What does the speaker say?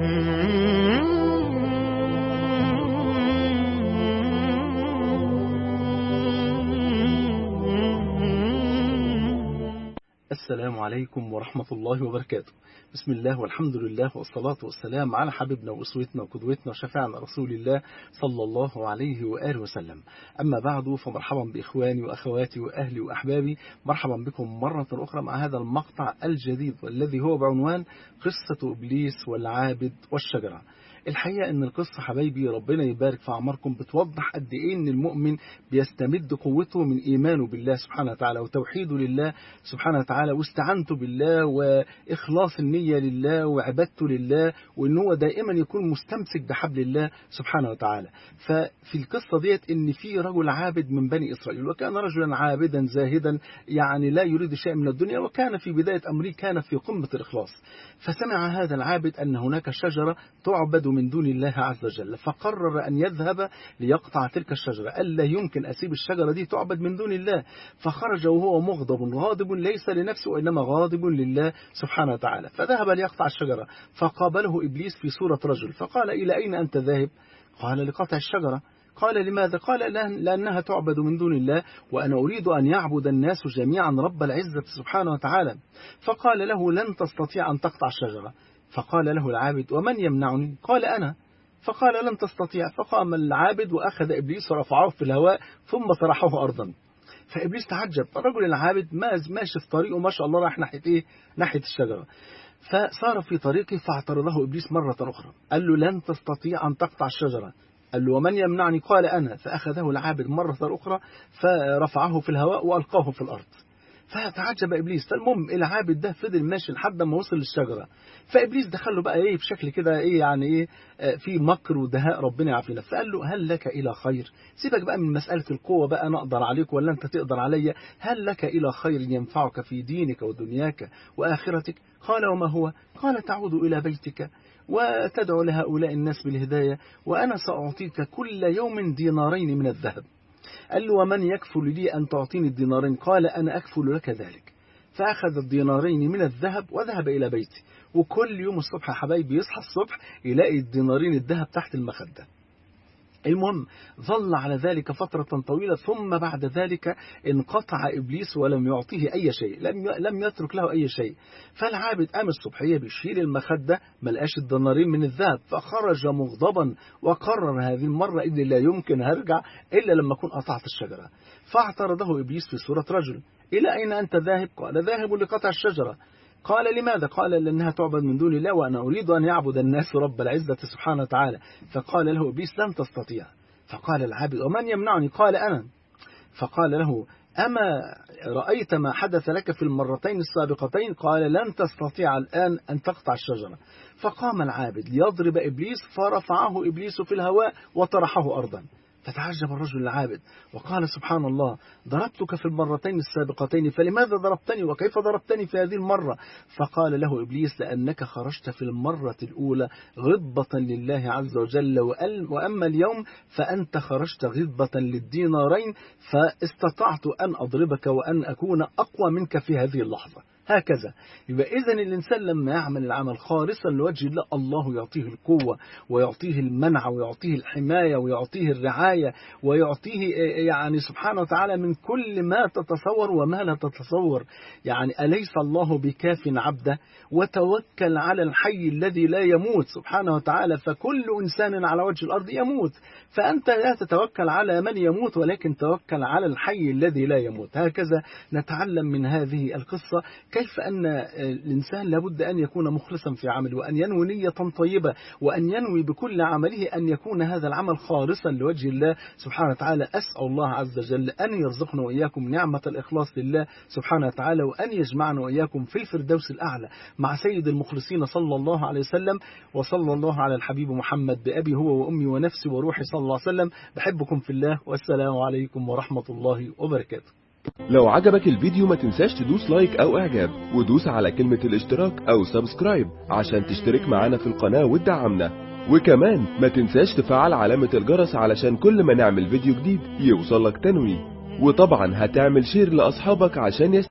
السلام عليكم ورحمة الله وبركاته. بسم الله والحمد لله والصلاة والسلام على حبيبنا وأسوتنا وقدوتنا وشفيعنا رسول الله صلى الله عليه وآله وسلم. أما بعد، فمرحبا بإخواني وأخواتي وأهلي وأحبابي، مرحبا بكم مرة أخرى مع هذا المقطع الجديد والذي هو بعنوان قصة إبليس والعابد والشجرة. الحقيقة ان القصة حبايبي ربنا يبارك في أعماركم بتوضح قد ايه ان المؤمن بيستمد قوته من ايمانه بالله سبحانه وتعالى وتوحيده لله سبحانه وتعالى واستعانته بالله واخلاص النية لله وعبادته لله، وان هو دائما يكون مستمسك بحبل الله سبحانه وتعالى. ففي القصة ديت ان في رجل عابد من بني اسرائيل، وكان رجلا عابدا زاهدا يعني لا يريد شيء من الدنيا، وكان في بداية امره كان في قمة الاخلاص. فسمع هذا العابد ان هناك شجرة تعبد من دون الله عز وجل، فقرر أن يذهب ليقطع تلك الشجرة. قال لا يمكن أسيب الشجرة دي تعبد من دون الله. فخرج وهو مغضب غاضب ليس لنفسه وإنما غاضب لله سبحانه وتعالى، فذهب ليقطع الشجرة. فقابله إبليس في صورة رجل فقال إلى أين أنت ذاهب؟ قال لقطع الشجرة. قال لماذا؟ قال لأنها تعبد من دون الله وأنا أريد أن يعبد الناس جميعا رب العزة سبحانه وتعالى. فقال له لن تستطيع أن تقطع الشجرة. فقال له العابد ومن يمنعني؟ قال أنا. فقال لن تستطيع. فقام العابد وأخذ إبليس ورفعه في الهواء ثم طرحه أرضا. فإبليس تعجب، الرجل العابد ماشي في طريقه ما شاء الله راح ناحية إيه؟ ناحية الشجرة. فصار في طريقه فاعترضه إبليس مرة أخرى، قال له لن تستطيع أن تقطع الشجرة. قال له ومن يمنعني؟ قال أنا. فأخذه العابد مرة أخرى فرفعه في الهواء وألقاه في الأرض. فتعجب إبليس. فالمهم العابد ده فضل ماشي لحد ما وصل للشجرة. فإبليس دخله بقى إيه بشكل كده إيه يعني إيه في مكر ودهاء ربنا يعافينا. فقال له هل لك إلى خير؟ سيبك بقى من مسألة القوة بقى، أنا أقدر عليك ولا أنت تقدر عليا؟ هل لك إلى خير ينفعك في دينك ودنياك وآخرتك؟ قال وما هو؟ قال تعود إلى بيتك وتدعو لهؤلاء الناس بالهداية وأنا سأعطيك كل يوم دينارين من الذهب. قال له ومن يكفل لي أن تعطيني الدينارين؟ قال أنا أكفل لك ذلك. فأخذ الدينارين من الذهب وذهب إلى بيته، وكل يوم الصبح يا حبايبي يصحى الصبح يلاقي الدينارين الذهب تحت المخدة. المهم ظل على ذلك فترة طويلة، ثم بعد ذلك انقطع إبليس ولم يعطيه أي شيء، لم يترك له أي شيء. فالعابد قام الصبحية بيشيل المخدة ملقاش الدينارين من الذهب، فخرج مغضبا وقرر هذه المرة إني لا يمكن هرجع إلا لما أكون قطعت الشجرة. فاعترضه إبليس في صورة رجل، إلى أين أنت ذاهب؟ قال ذاهب لقطع الشجرة. قال لماذا؟ قال لأنها تعبد من دون الله وأنا أريد أن يعبد الناس رب العزة سبحانه وتعالى. فقال له إبليس لن تستطيع. فقال العابد ومن يمنعني؟ قال أنا. فقال له أما رأيت ما حدث لك في المرتين السابقتين؟ قال لن تستطيع الآن أن تقطع الشجرة. فقام العابد ليضرب إبليس فرفعه إبليس في الهواء وطرحه أرضا. فتعجب الرجل العابد وقال سبحان الله، ضربتك في المرتين السابقتين فلماذا ضربتني وكيف ضربتني في هذه المرة؟ فقال له إبليس لأنك خرجت في المرة الأولى غضبة لله عز وجل، وأما اليوم فأنت خرجت غضبة للدينارين، فاستطعت أن أضربك وأن أكون أقوى منك في هذه اللحظة. هكذا يبقى إذن الإنسان لما يعمل العمل خالصا لوجه الله، الله يعطيه القوة ويعطيه المنع ويعطيه الحماية ويعطيه الرعاية ويعطيه يعني سبحانه وتعالى من كل ما تتصور وما لا تتصور. يعني أليس الله بكاف عبده؟ وتوكل على الحي الذي لا يموت سبحانه وتعالى، فكل إنسان على وجه الأرض يموت، فأنت لا تتوكل على من يموت ولكن توكل على الحي الذي لا يموت. هكذا نتعلم من هذه القصة كيف أن الإنسان لابد أن يكون مخلصا في عمله وأن ينوي نية طيبة وأن ينوي بكل عمله أن يكون هذا العمل خالصا لوجه الله سبحانه وتعالى. أسأل الله عز وجل أن يرزقنا وإياكم نعمة الإخلاص لله سبحانه وتعالى، وأن يجمعنا وإياكم في الفردوس الأعلى مع سيد المخلصين صلى الله عليه وسلم. وصلى الله على الحبيب محمد بأبي هو وأمي ونفسي وروحي صلى الله عليه وسلم. بحبكم في الله والسلام عليكم ورحمة الله وبركاته. لو عجبك الفيديو ما تنساش تدوس لايك او اعجاب ودوس على كلمة الاشتراك او سبسكرايب عشان تشترك معانا في القناة وتدعمنا، وكمان ما تنساش تفعل علامة الجرس علشان كل ما نعمل فيديو جديد يوصلك تنويه، وطبعا هتعمل شير لأصحابك عشان